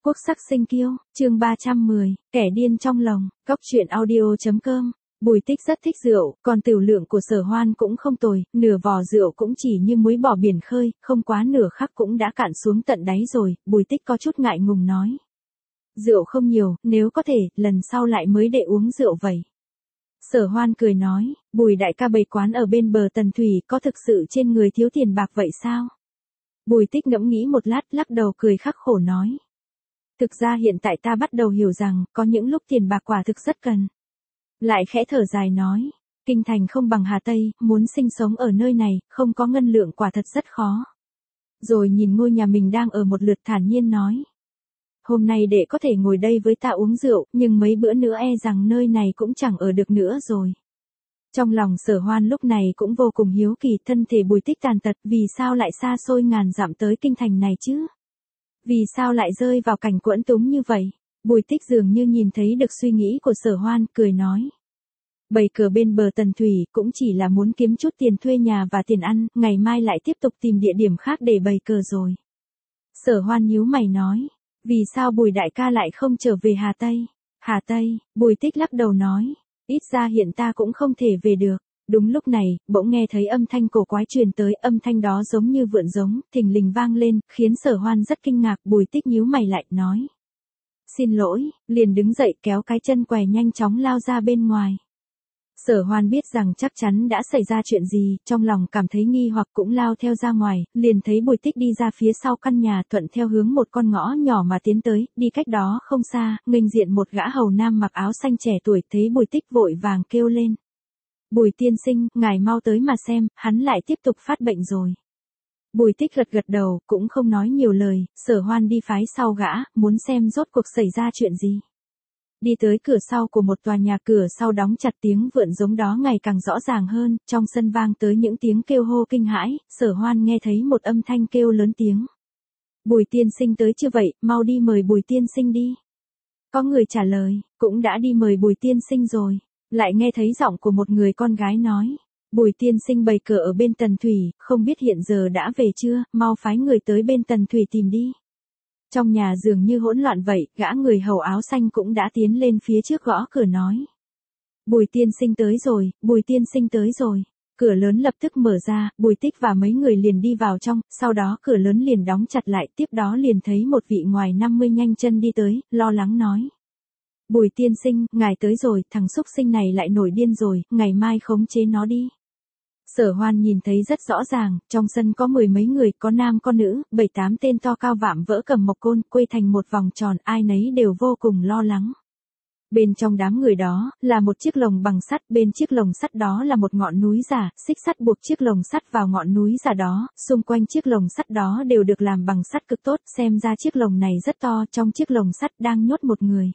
Quốc sắc sinh kiêu, chương 310, kẻ điên trong lòng, Cóc truyện audio.com. Bùi Tích rất thích rượu, còn tửu lượng của Sở Hoan cũng không tồi, nửa vò rượu cũng chỉ như muối bỏ biển khơi, không quá nửa khắc cũng đã cạn xuống tận đáy rồi. Bùi Tích có chút ngại ngùng nói: rượu không nhiều, nếu có thể, lần sau lại mới để uống rượu vậy. Sở Hoan cười nói: Bùi đại ca bày quán ở bên bờ Tần Thủy, có thực sự trên người thiếu tiền bạc vậy sao? Bùi Tích ngẫm nghĩ một lát, lắc đầu cười khắc khổ nói: thực ra hiện tại ta bắt đầu hiểu rằng, có những lúc tiền bạc quả thực rất cần. Lại khẽ thở dài nói: kinh thành không bằng Hà Tây, muốn sinh sống ở nơi này, không có ngân lượng quả thật rất khó. Rồi nhìn ngôi nhà mình đang ở một lượt, thản nhiên nói: hôm nay đệ có thể ngồi đây với ta uống rượu, nhưng mấy bữa nữa e rằng nơi này cũng chẳng ở được nữa rồi. Trong lòng Sở Hoan lúc này cũng vô cùng hiếu kỳ, thân thể Bùi Tích tàn tật, vì sao lại xa xôi ngàn dặm tới kinh thành này chứ? Vì sao lại rơi vào cảnh quẫn túng như vậy? Bùi Tích dường như nhìn thấy được suy nghĩ của Sở Hoan, cười nói: bày cờ bên bờ Tần Thủy cũng chỉ là muốn kiếm chút tiền thuê nhà và tiền ăn, ngày mai lại tiếp tục tìm địa điểm khác để bày cờ rồi. Sở Hoan nhíu mày nói: vì sao Bùi đại ca lại không trở về Hà Tây? Hà Tây? Bùi Tích lắc đầu nói: ít ra hiện ta cũng không thể về được. Đúng lúc này, bỗng nghe thấy âm thanh cổ quái truyền tới, âm thanh đó giống như vượn giống, thình lình vang lên, khiến Sở Hoan rất kinh ngạc. Bùi Tích nhíu mày lại, nói: xin lỗi, liền đứng dậy kéo cái chân què nhanh chóng lao ra bên ngoài. Sở Hoan biết rằng chắc chắn đã xảy ra chuyện gì, trong lòng cảm thấy nghi hoặc cũng lao theo ra ngoài, liền thấy Bùi Tích đi ra phía sau căn nhà, thuận theo hướng một con ngõ nhỏ mà tiến tới, đi cách đó không xa, nghênh diện một gã hầu nam mặc áo xanh trẻ tuổi, thấy Bùi Tích vội vàng kêu lên: Bùi tiên sinh, ngài mau tới mà xem, hắn lại tiếp tục phát bệnh rồi. Bùi Tích gật gật đầu, cũng không nói nhiều lời. Sở Hoan đi phái sau gã, muốn xem rốt cuộc xảy ra chuyện gì. Đi tới cửa sau của một tòa nhà, cửa sau đóng chặt, tiếng vượn giống đó ngày càng rõ ràng hơn, trong sân vang tới những tiếng kêu hô kinh hãi. Sở Hoan nghe thấy một âm thanh kêu lớn tiếng: Bùi tiên sinh tới chưa vậy, mau đi mời Bùi tiên sinh đi. Có người trả lời: cũng đã đi mời Bùi tiên sinh rồi. Lại nghe thấy giọng của một người con gái nói: Bùi tiên sinh bày cờ ở bên Tần Thủy, không biết hiện giờ đã về chưa, mau phái người tới bên Tần Thủy tìm đi. Trong nhà dường như hỗn loạn vậy, gã người hầu áo xanh cũng đã tiến lên phía trước gõ cửa nói: Bùi tiên sinh tới rồi, Bùi tiên sinh tới rồi. Cửa lớn lập tức mở ra, Bùi Tích và mấy người liền đi vào trong, sau đó cửa lớn liền đóng chặt lại, tiếp đó liền thấy một vị ngoài 50 nhanh chân đi tới, lo lắng nói: Bùi tiên sinh, ngài tới rồi, thằng xúc sinh này lại nổi điên rồi, ngày mai khống chế nó đi. Sở Hoan nhìn thấy rất rõ ràng, trong sân có mười mấy người, có nam có nữ, 7-8 tên to cao vạm vỡ cầm mộc côn, quây thành một vòng tròn, ai nấy đều vô cùng lo lắng. Bên trong đám người đó, là một chiếc lồng bằng sắt, bên chiếc lồng sắt đó là một ngọn núi giả, xích sắt buộc chiếc lồng sắt vào ngọn núi giả đó, xung quanh chiếc lồng sắt đó đều được làm bằng sắt cực tốt, xem ra chiếc lồng này rất to, trong chiếc lồng sắt đang nhốt một người.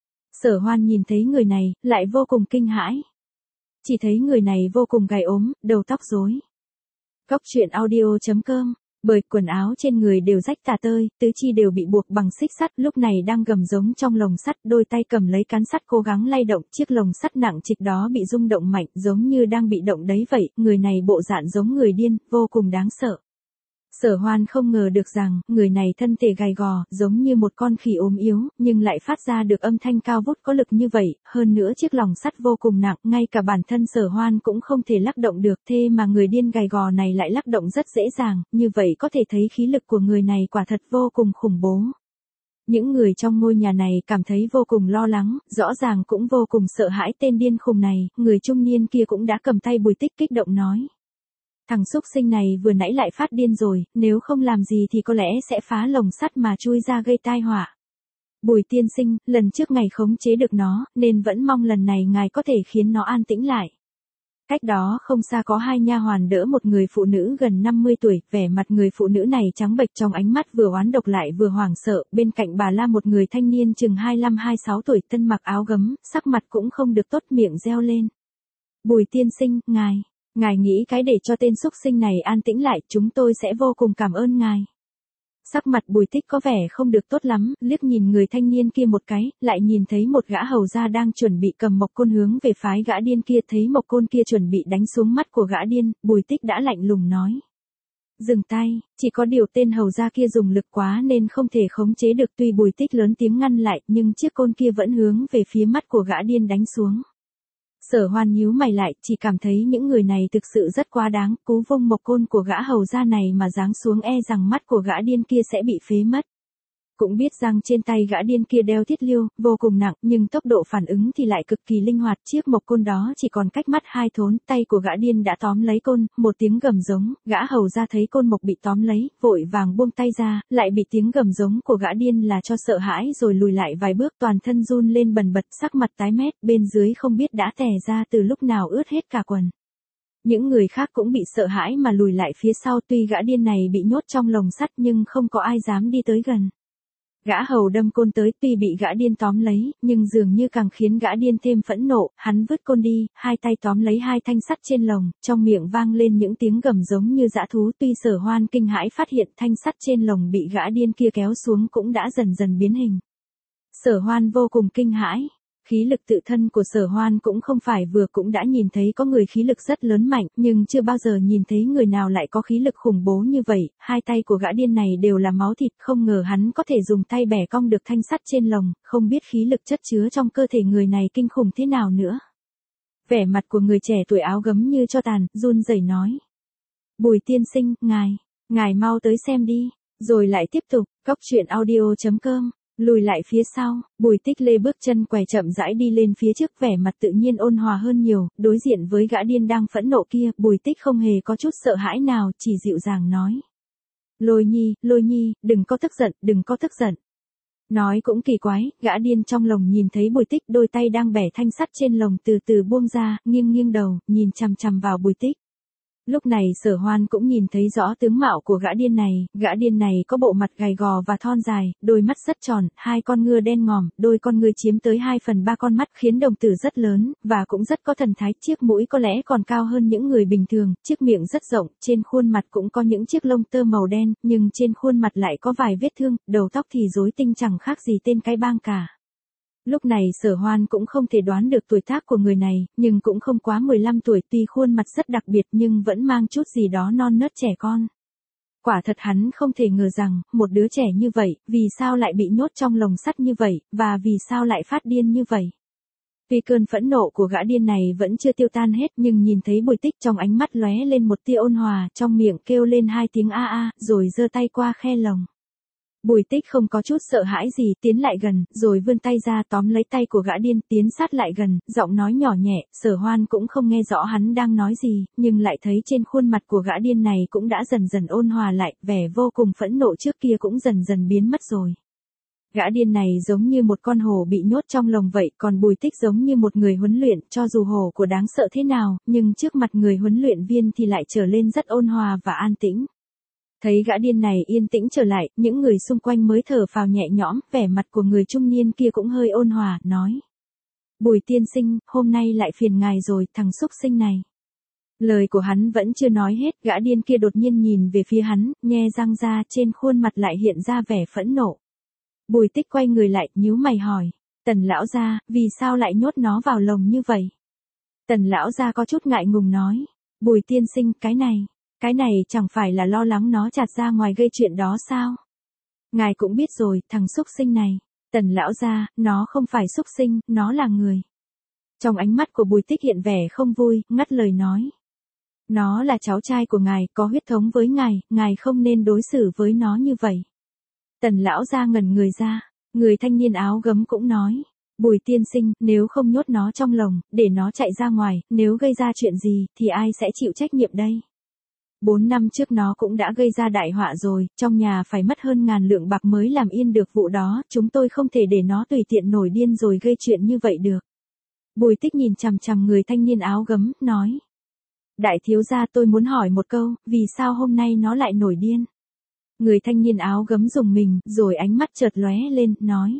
Sở Hoan nhìn thấy người này, lại vô cùng kinh hãi. Chỉ thấy người này vô cùng gầy ốm, đầu tóc rối. Cóc truyện audio.com. Bởi quần áo trên người đều rách tả tơi, tứ chi đều bị buộc bằng xích sắt, lúc này đang gầm giống trong lồng sắt, đôi tay cầm lấy cán sắt cố gắng lay động, chiếc lồng sắt nặng trịch đó bị rung động mạnh, giống như đang bị động đấy vậy, người này bộ dạng giống người điên, vô cùng đáng sợ. Sở Hoan không ngờ được rằng, người này thân thể gầy gò, giống như một con khỉ ốm yếu, nhưng lại phát ra được âm thanh cao vút có lực như vậy, hơn nữa chiếc lồng sắt vô cùng nặng, ngay cả bản thân Sở Hoan cũng không thể lắc động được, thế mà người điên gầy gò này lại lắc động rất dễ dàng, như vậy có thể thấy khí lực của người này quả thật vô cùng khủng bố. Những người trong ngôi nhà này cảm thấy vô cùng lo lắng, rõ ràng cũng vô cùng sợ hãi tên điên khùng này, người trung niên kia cũng đã cầm tay Bùi Tích kích động nói: thằng xúc sinh này vừa nãy lại phát điên rồi, nếu không làm gì thì có lẽ sẽ phá lồng sắt mà chui ra gây tai họa. Bùi tiên sinh, lần trước ngài khống chế được nó, nên vẫn mong lần này ngài có thể khiến nó an tĩnh lại. Cách đó không xa có hai nha hoàn đỡ một người phụ nữ gần 50 tuổi, vẻ mặt người phụ nữ này trắng bệch, trong ánh mắt vừa oán độc lại vừa hoảng sợ, bên cạnh bà là một người thanh niên chừng 25-26 tuổi, thân mặc áo gấm, sắc mặt cũng không được tốt, miệng reo lên: Bùi tiên sinh, ngài nghĩ cái để cho tên xúc sinh này an tĩnh lại, chúng tôi sẽ vô cùng cảm ơn ngài. Sắc mặt Bùi Tích có vẻ không được tốt lắm, liếc nhìn người thanh niên kia một cái, lại nhìn thấy một gã hầu gia đang chuẩn bị cầm mộc côn hướng về phái gã điên kia, thấy mộc côn kia chuẩn bị đánh xuống mắt của gã điên, Bùi Tích đã lạnh lùng nói: Dừng tay, chỉ có điều tên hầu gia kia dùng lực quá nên không thể khống chế được, tuy Bùi Tích lớn tiếng ngăn lại nhưng chiếc côn kia vẫn hướng về phía mắt của gã điên đánh xuống. Sở Hoan nhíu mày lại, chỉ cảm thấy những người này thực sự rất quá đáng, cú vung mộc côn của gã hầu gia này mà giáng xuống e rằng mắt của gã điên kia sẽ bị phế mất. Cũng biết rằng trên tay gã điên kia đeo thiết liêu, vô cùng nặng, nhưng tốc độ phản ứng thì lại cực kỳ linh hoạt, chiếc mộc côn đó chỉ còn cách mắt 2 thốn, tay của gã điên đã tóm lấy côn, một tiếng gầm giống, gã hầu ra thấy côn mộc bị tóm lấy, vội vàng buông tay ra, lại bị tiếng gầm giống của gã điên là cho sợ hãi rồi lùi lại vài bước, toàn thân run lên bần bật, sắc mặt tái mét, bên dưới không biết đã tè ra từ lúc nào ướt hết cả quần. Những người khác cũng bị sợ hãi mà lùi lại phía sau, tuy gã điên này bị nhốt trong lồng sắt nhưng không có ai dám đi tới gần. Gã hầu đâm côn tới, tuy bị gã điên tóm lấy, nhưng dường như càng khiến gã điên thêm phẫn nộ, hắn vứt côn đi, hai tay tóm lấy hai thanh sắt trên lồng, trong miệng vang lên những tiếng gầm giống như dã thú, tuy Sở Hoan kinh hãi phát hiện thanh sắt trên lồng bị gã điên kia kéo xuống cũng đã dần dần biến hình. Sở Hoan vô cùng kinh hãi. Khí lực tự thân của Sở Hoan cũng không phải vừa, cũng đã nhìn thấy có người khí lực rất lớn mạnh, nhưng chưa bao giờ nhìn thấy người nào lại có khí lực khủng bố như vậy, hai tay của gã điên này đều là máu thịt, không ngờ hắn có thể dùng tay bẻ cong được thanh sắt trên lồng, không biết khí lực chất chứa trong cơ thể người này kinh khủng thế nào nữa. Vẻ mặt của người trẻ tuổi áo gấm như cho tàn, run rẩy nói. Bùi tiên sinh, ngài mau tới xem đi, rồi lại tiếp tục, coctruyện.audio.com. Lùi lại phía sau, Bùi Tích Lê bước chân quẻ chậm rãi đi lên phía trước, vẻ mặt tự nhiên ôn hòa hơn nhiều, đối diện với gã điên đang phẫn nộ kia, Bùi Tích không hề có chút sợ hãi nào, chỉ dịu dàng nói. Lôi Nhi, đừng có tức giận. Nói cũng kỳ quái, gã điên trong lồng nhìn thấy Bùi Tích, đôi tay đang bẻ thanh sắt trên lồng từ từ buông ra, nghiêng đầu, nhìn chằm chằm vào Bùi Tích. Lúc này Sở Hoan cũng nhìn thấy rõ tướng mạo của gã điên này có bộ mặt gầy gò và thon dài, đôi mắt rất tròn, hai con ngựa đen ngòm, đôi con ngươi chiếm tới 2/3 con mắt khiến đồng tử rất lớn, và cũng rất có thần thái, chiếc mũi có lẽ còn cao hơn những người bình thường, chiếc miệng rất rộng, trên khuôn mặt cũng có những chiếc lông tơ màu đen, nhưng trên khuôn mặt lại có vài vết thương, đầu tóc thì rối tinh chẳng khác gì tên cái bang cả. Lúc này Sở Hoan cũng không thể đoán được tuổi tác của người này, nhưng cũng không quá 15 tuổi, tuy khuôn mặt rất đặc biệt nhưng vẫn mang chút gì đó non nớt trẻ con. Quả thật hắn không thể ngờ rằng, một đứa trẻ như vậy, vì sao lại bị nhốt trong lồng sắt như vậy, và vì sao lại phát điên như vậy. Tuy cơn phẫn nộ của gã điên này vẫn chưa tiêu tan hết, nhưng nhìn thấy Bùi Tích trong ánh mắt lóe lên một tia ôn hòa, trong miệng kêu lên 2 tiếng a a, rồi giơ tay qua khe lồng. Bùi Tích không có chút sợ hãi gì, tiến lại gần, rồi vươn tay ra tóm lấy tay của gã điên, tiến sát lại gần, giọng nói nhỏ nhẹ, Sở Hoan cũng không nghe rõ hắn đang nói gì, nhưng lại thấy trên khuôn mặt của gã điên này cũng đã dần dần ôn hòa lại, vẻ vô cùng phẫn nộ trước kia cũng dần dần biến mất rồi. Gã điên này giống như một con hổ bị nhốt trong lồng vậy, còn Bùi Tích giống như một người huấn luyện, cho dù hổ của đáng sợ thế nào, nhưng trước mặt người huấn luyện viên thì lại trở lên rất ôn hòa và an tĩnh. Thấy gã điên này yên tĩnh trở lại, những người xung quanh mới thở phào nhẹ nhõm, vẻ mặt của người trung niên kia cũng hơi ôn hòa, nói. Bùi tiên sinh, hôm nay lại phiền ngài rồi, thằng xúc sinh này. Lời của hắn vẫn chưa nói hết, gã điên kia đột nhiên nhìn về phía hắn, nhe răng ra, trên khuôn mặt lại hiện ra vẻ phẫn nộ. Bùi Tích quay người lại, nhíu mày hỏi. Tần lão gia, vì sao lại nhốt nó vào lồng như vậy? Tần lão gia có chút ngại ngùng nói. Bùi tiên sinh, cái này chẳng phải là lo lắng nó trạt ra ngoài gây chuyện đó sao? Ngài cũng biết rồi, thằng xúc sinh này. Tần lão gia, nó không phải xúc sinh, nó là người. Trong ánh mắt của Bùi Tích hiện vẻ không vui, ngắt lời nói. Nó là cháu trai của ngài, có huyết thống với ngài không nên đối xử với nó như vậy. Tần lão gia ngẩn người ra, người thanh niên áo gấm cũng nói. Bùi tiên sinh, nếu không nhốt nó trong lồng, để nó chạy ra ngoài, nếu gây ra chuyện gì, thì ai sẽ chịu trách nhiệm đây? 4 năm trước nó cũng đã gây ra đại họa rồi, trong nhà phải mất hơn 1000 lượng bạc mới làm yên được vụ đó, chúng tôi không thể để nó tùy tiện nổi điên rồi gây chuyện như vậy được. Bùi Tích nhìn chằm chằm người thanh niên áo gấm, nói. Đại thiếu gia, tôi muốn hỏi một câu, vì sao hôm nay nó lại nổi điên? Người thanh niên áo gấm rùng mình, rồi ánh mắt chợt lóe lên, nói.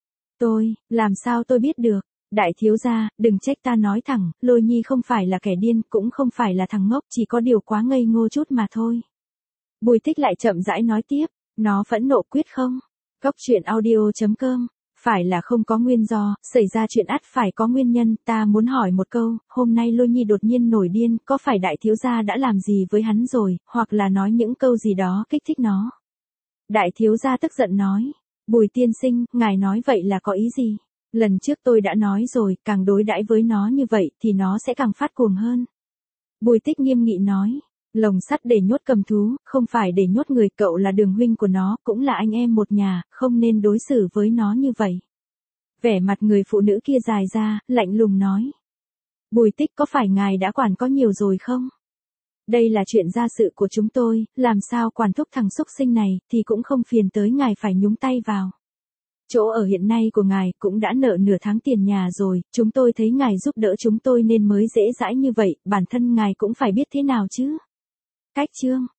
Làm sao tôi biết được? Đại thiếu gia, đừng trách ta nói thẳng, Lôi Nhi không phải là kẻ điên, cũng không phải là thằng ngốc, chỉ có điều quá ngây ngô chút mà thôi. Bùi Tích lại chậm rãi nói tiếp, nó phẫn nộ quyết không? Coctruyện.audio.com Phải là không có nguyên do, xảy ra chuyện ắt phải có nguyên nhân, ta muốn hỏi một câu, hôm nay Lôi Nhi đột nhiên nổi điên, có phải đại thiếu gia đã làm gì với hắn rồi, hoặc là nói những câu gì đó kích thích nó. Đại thiếu gia tức giận nói, Bùi tiên sinh, ngài nói vậy là có ý gì? Lần trước tôi đã nói rồi, càng đối đãi với nó như vậy thì nó sẽ càng phát cuồng hơn. Bùi Tích nghiêm nghị nói, lồng sắt để nhốt cầm thú, không phải để nhốt người, cậu là Đường huynh của nó, cũng là anh em một nhà, không nên đối xử với nó như vậy. Vẻ mặt người phụ nữ kia dài ra, lạnh lùng nói. Bùi Tích, có phải ngài đã quản có nhiều rồi không? Đây là chuyện gia sự của chúng tôi, làm sao quản thúc thằng xúc sinh này, thì cũng không phiền tới ngài phải nhúng tay vào. Chỗ ở hiện nay của ngài cũng đã nợ nửa tháng tiền nhà rồi, chúng tôi thấy ngài giúp đỡ chúng tôi nên mới dễ dãi như vậy, bản thân ngài cũng phải biết thế nào chứ. Cách chương